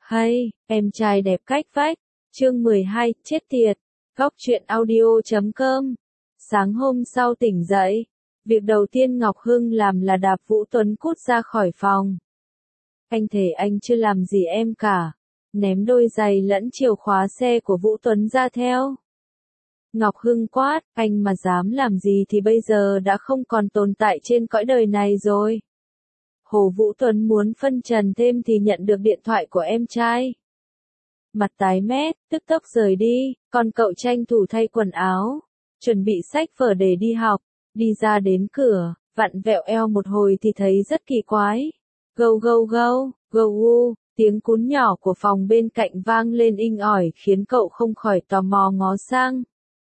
Hay, em trai đẹp cách vách. Chương 12, chết tiệt. Góc truyện audio.com. Sáng hôm sau tỉnh dậy, việc đầu tiên Ngọc Hưng làm là đạp Vũ Tuấn cút ra khỏi phòng. Anh thề anh chưa làm gì em cả. Ném đôi giày lẫn chìa khóa xe của Vũ Tuấn ra theo. Ngọc Hưng quát, anh mà dám làm gì thì bây giờ đã không còn tồn tại trên cõi đời này rồi. Hồ Vũ Tuấn muốn phân trần thêm thì nhận được điện thoại của em trai. Mặt tái mét, tức tốc rời đi, còn cậu tranh thủ thay quần áo, chuẩn bị sách vở để đi học, đi ra đến cửa, vặn vẹo eo một hồi thì thấy rất kỳ quái. Gâu gâu gâu, gâu gu, tiếng cún nhỏ của phòng bên cạnh vang lên inh ỏi khiến cậu không khỏi tò mò ngó sang.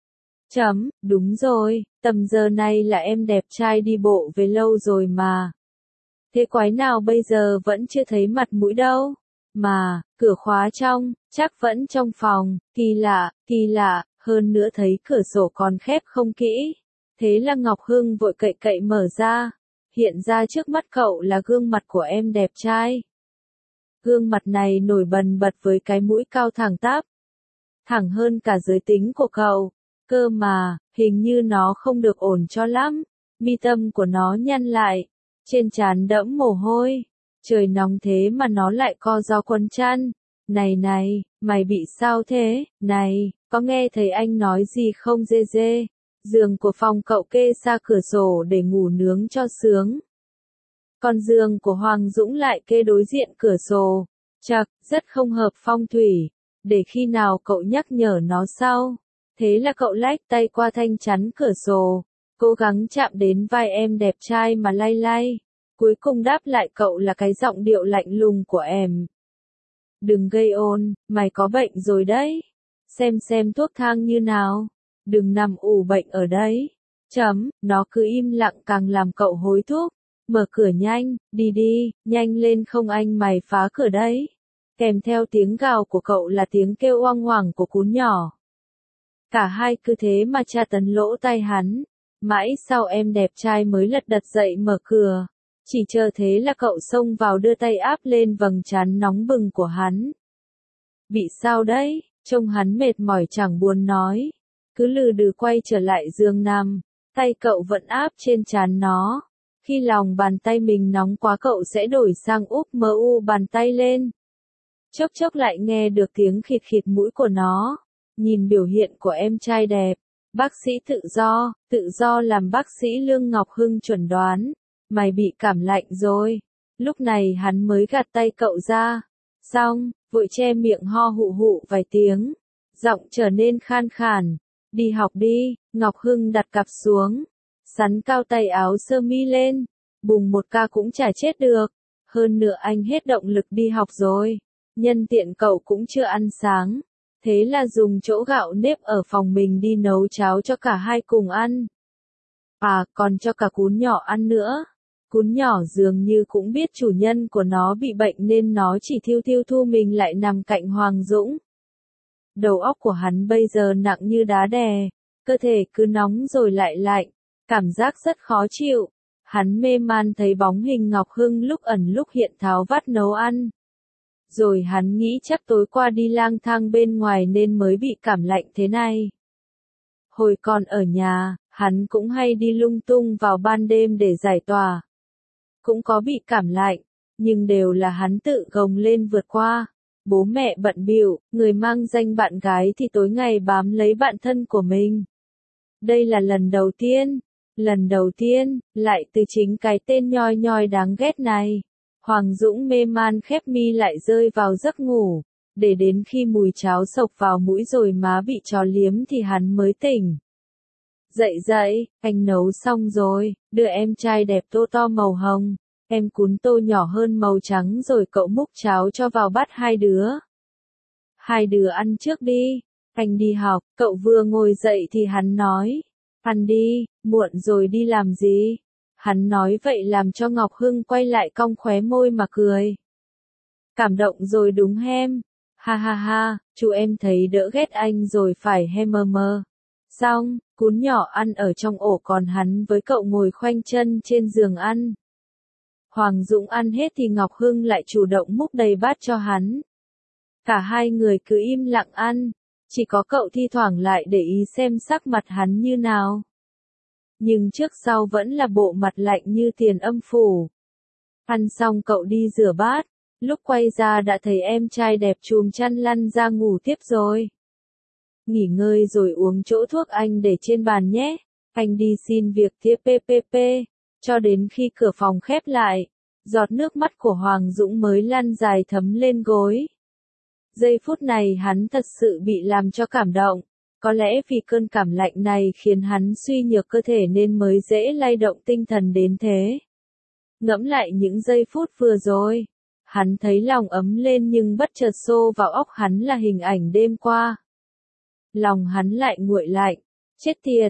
Đúng rồi, tầm giờ này là em đẹp trai đi bộ về lâu rồi mà. Thế quái nào bây giờ vẫn chưa thấy mặt mũi đâu? Mà, cửa khóa trong, chắc vẫn trong phòng, kỳ lạ, hơn nữa thấy cửa sổ còn khép không kỹ. Thế là Ngọc Hưng vội cậy cậy mở ra, hiện ra trước mắt cậu là gương mặt của em đẹp trai. Gương mặt này nổi bần bật với cái mũi cao thẳng tắp, thẳng hơn cả giới tính của cậu, cơ mà, hình như nó không được ổn cho lắm, mi tâm của nó nhăn lại, trên trán đẫm mồ hôi. Trời nóng thế mà nó lại co ro quấn chăn. Này, mày bị sao thế? Này, có nghe thấy anh nói gì không dê dê? Giường của phòng cậu kê xa cửa sổ để ngủ nướng cho sướng. Còn giường của Hoàng Dũng lại kê đối diện cửa sổ. Chậc, rất không hợp phong thủy. Để khi nào cậu nhắc nhở nó sau. Thế là cậu lách tay qua thanh chắn cửa sổ, cố gắng chạm đến vai em đẹp trai mà lay lay. Cuối cùng đáp lại cậu là cái giọng điệu lạnh lùng của em. Đừng gây ồn, mày có bệnh rồi đấy. Xem thuốc thang như nào. Đừng nằm ủ bệnh ở đấy. Nó cứ im lặng càng làm cậu hối thúc. Mở cửa nhanh, đi, nhanh lên không anh mày phá cửa đấy. Kèm theo tiếng gào của cậu là tiếng kêu oang oảng của cún nhỏ. Cả hai cứ thế mà tra tấn lỗ tai hắn. Mãi sau em đẹp trai mới lật đật dậy mở cửa. Chỉ chờ thế là cậu xông vào đưa tay áp lên vầng trán nóng bừng của hắn. Bị sao đấy? Trông hắn mệt mỏi chẳng buồn nói. Cứ lừ đừ quay trở lại giường nằm. Tay cậu vẫn áp trên trán nó. Khi lòng bàn tay mình nóng quá cậu sẽ đổi sang úp mu bàn tay lên. Chốc lại nghe được tiếng khịt khịt mũi của nó. Nhìn biểu hiện của em trai đẹp. Bác sĩ tự do làm bác sĩ Lương Ngọc Hưng chuẩn đoán. Mày bị cảm lạnh rồi. Lúc này hắn mới gạt tay cậu ra. Xong, vội che miệng ho hụ hụ vài tiếng. Giọng trở nên khan khàn. Đi học đi, Ngọc Hưng đặt cặp xuống. Sắn cao tay áo sơ mi lên. Bùng một ca cũng chả chết được. Hơn nữa anh hết động lực đi học rồi. Nhân tiện cậu cũng chưa ăn sáng. Thế là dùng chỗ gạo nếp ở phòng mình đi nấu cháo cho cả hai cùng ăn. À, còn cho cả cún nhỏ ăn nữa. Cún nhỏ dường như cũng biết chủ nhân của nó bị bệnh nên nó chỉ thiêu thu mình lại nằm cạnh Hoàng Dũng. Đầu óc của hắn bây giờ nặng như đá đè, cơ thể cứ nóng rồi lại lạnh, cảm giác rất khó chịu. Hắn mê man thấy bóng hình Ngọc Hưng lúc ẩn lúc hiện tháo vắt nấu ăn. Rồi hắn nghĩ chắc tối qua đi lang thang bên ngoài nên mới bị cảm lạnh thế này. Hồi còn ở nhà, hắn cũng hay đi lung tung vào ban đêm để giải tỏa. Cũng có bị cảm lạnh, nhưng đều là hắn tự gồng lên vượt qua. Bố mẹ bận bịu, người mang danh bạn gái thì tối ngày bám lấy bạn thân của mình. Đây là lần đầu tiên, lại từ chính cái tên nhoi nhoi đáng ghét này. Hoàng Dũng mê man khép mi lại rơi vào giấc ngủ, để đến khi mùi cháo sộc vào mũi rồi má bị chó liếm thì hắn mới tỉnh. Dậy, anh nấu xong rồi, đưa em trai đẹp tô to màu hồng, em cún tô nhỏ hơn màu trắng rồi cậu múc cháo cho vào bát hai đứa. Hai đứa ăn trước đi, anh đi học, cậu vừa ngồi dậy thì hắn nói, ăn đi, muộn rồi đi làm gì? Hắn nói vậy làm cho Ngọc Hưng quay lại cong khóe môi mà cười. Cảm động rồi đúng hem, ha, chú em thấy đỡ ghét anh rồi phải he mơ. Xong, cún nhỏ ăn ở trong ổ còn hắn với cậu ngồi khoanh chân trên giường ăn. Hoàng Dũng ăn hết thì Ngọc Hưng lại chủ động múc đầy bát cho hắn. Cả hai người cứ im lặng ăn, chỉ có cậu thi thoảng lại để ý xem sắc mặt hắn như nào. Nhưng trước sau vẫn là bộ mặt lạnh như tiền âm phủ. Ăn xong cậu đi rửa bát, lúc quay ra đã thấy em trai đẹp chùm chăn lăn ra ngủ tiếp rồi. Nghỉ ngơi rồi uống chỗ thuốc anh để trên bàn nhé, anh đi xin việc tiếp PPP, cho đến khi cửa phòng khép lại, giọt nước mắt của Hoàng Dũng mới lăn dài thấm lên gối. Giây phút này hắn thật sự bị làm cho cảm động, có lẽ vì cơn cảm lạnh này khiến hắn suy nhược cơ thể nên mới dễ lay động tinh thần đến thế. Ngẫm lại những giây phút vừa rồi, hắn thấy lòng ấm lên nhưng bất chợt xô vào óc hắn là hình ảnh đêm qua. Lòng hắn lại nguội lạnh, chết tiệt,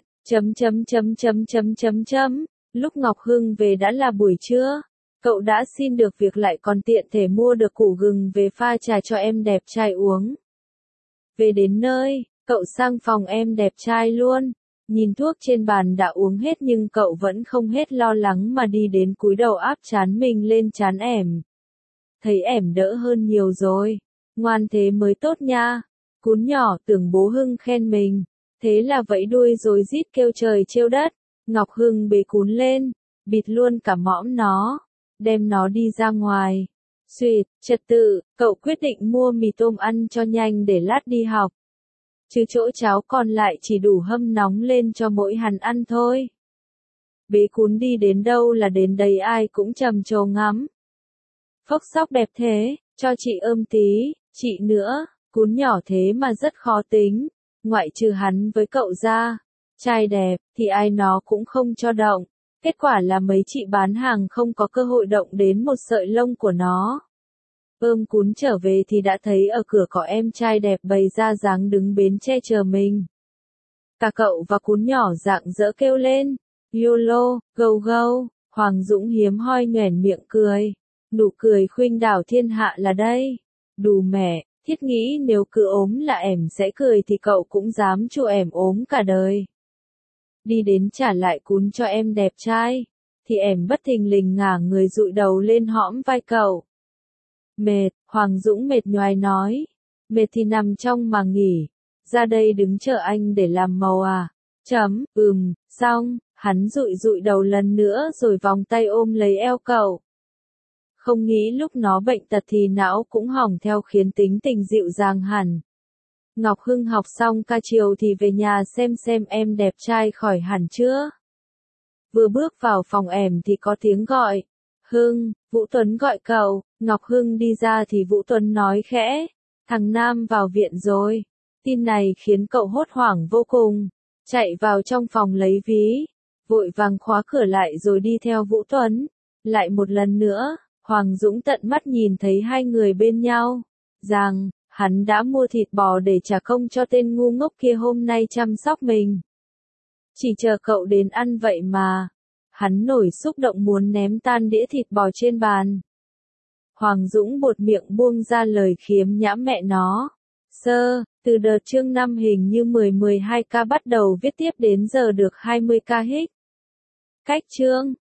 lúc Ngọc Hưng về đã là buổi trưa, cậu đã xin được việc lại còn tiện thể mua được củ gừng về pha trà cho em đẹp trai uống. Về đến nơi, cậu sang phòng em đẹp trai luôn, nhìn thuốc trên bàn đã uống hết nhưng cậu vẫn không hết lo lắng mà đi đến cúi đầu áp trán mình lên trán ẻm. Thấy ẻm đỡ hơn nhiều rồi, ngoan thế mới tốt nha. Cún nhỏ tưởng bố Hưng khen mình, thế là vẫy đuôi rồi rít kêu trời trêu đất. Ngọc Hưng bế cún lên, bịt luôn cả mõm nó, đem nó đi ra ngoài. Xuyệt, trật tự, cậu quyết định mua mì tôm ăn cho nhanh để lát đi học. Chứ chỗ cháo còn lại chỉ đủ hâm nóng lên cho mỗi hắn ăn thôi. Bế cún đi đến đâu là đến đấy ai cũng trầm trồ ngắm. Phốc sóc đẹp thế, cho chị ôm tí, chị nữa. Cún nhỏ thế mà rất khó tính, ngoại trừ hắn với cậu ra, trai đẹp, thì ai nó cũng không cho động. Kết quả là mấy chị bán hàng không có cơ hội động đến một sợi lông của nó. Ôm cún trở về thì đã thấy ở cửa có em trai đẹp bày ra dáng đứng bến che chờ mình. Cả cậu và cún nhỏ rạng rỡ kêu lên, YOLO, go go, Hoàng Dũng hiếm hoi nhoẻn miệng cười. Nụ cười khuynh đảo thiên hạ là đây. Đù mẹ. Thiết nghĩ nếu cứ ốm là ẻm sẽ cười thì cậu cũng dám cho ẻm ốm cả đời. Đi đến trả lại cún cho em đẹp trai, thì ẻm bất thình lình ngả người dụi đầu lên hõm vai cậu. Mệt, Hoàng Dũng mệt nhoài nói. Mệt thì nằm trong mà nghỉ, ra đây đứng chờ anh để làm màu à? Xong, hắn dụi dụi đầu lần nữa rồi vòng tay ôm lấy eo cậu. Không nghĩ lúc nó bệnh tật thì não cũng hỏng theo khiến tính tình dịu dàng hẳn. Ngọc Hưng học xong ca chiều thì về nhà xem em đẹp trai khỏi hẳn chưa. Vừa bước vào phòng ẻm thì có tiếng gọi. Hưng, Vũ Tuấn gọi cậu. Ngọc Hưng đi ra thì Vũ Tuấn nói khẽ. Thằng Nam vào viện rồi. Tin này khiến cậu hốt hoảng vô cùng. Chạy vào trong phòng lấy ví. Vội vàng khóa cửa lại rồi đi theo Vũ Tuấn. Lại một lần nữa. Hoàng Dũng tận mắt nhìn thấy hai người bên nhau, rằng, hắn đã mua thịt bò để trả công cho tên ngu ngốc kia hôm nay chăm sóc mình. Chỉ chờ cậu đến ăn vậy mà. Hắn nổi xúc động muốn ném tan đĩa thịt bò trên bàn. Hoàng Dũng buột miệng buông ra lời khiếm nhãm mẹ nó. Từ đợt chương 5 hình như 10-12 ca bắt đầu viết tiếp đến giờ được 20 ca hích. Cách chương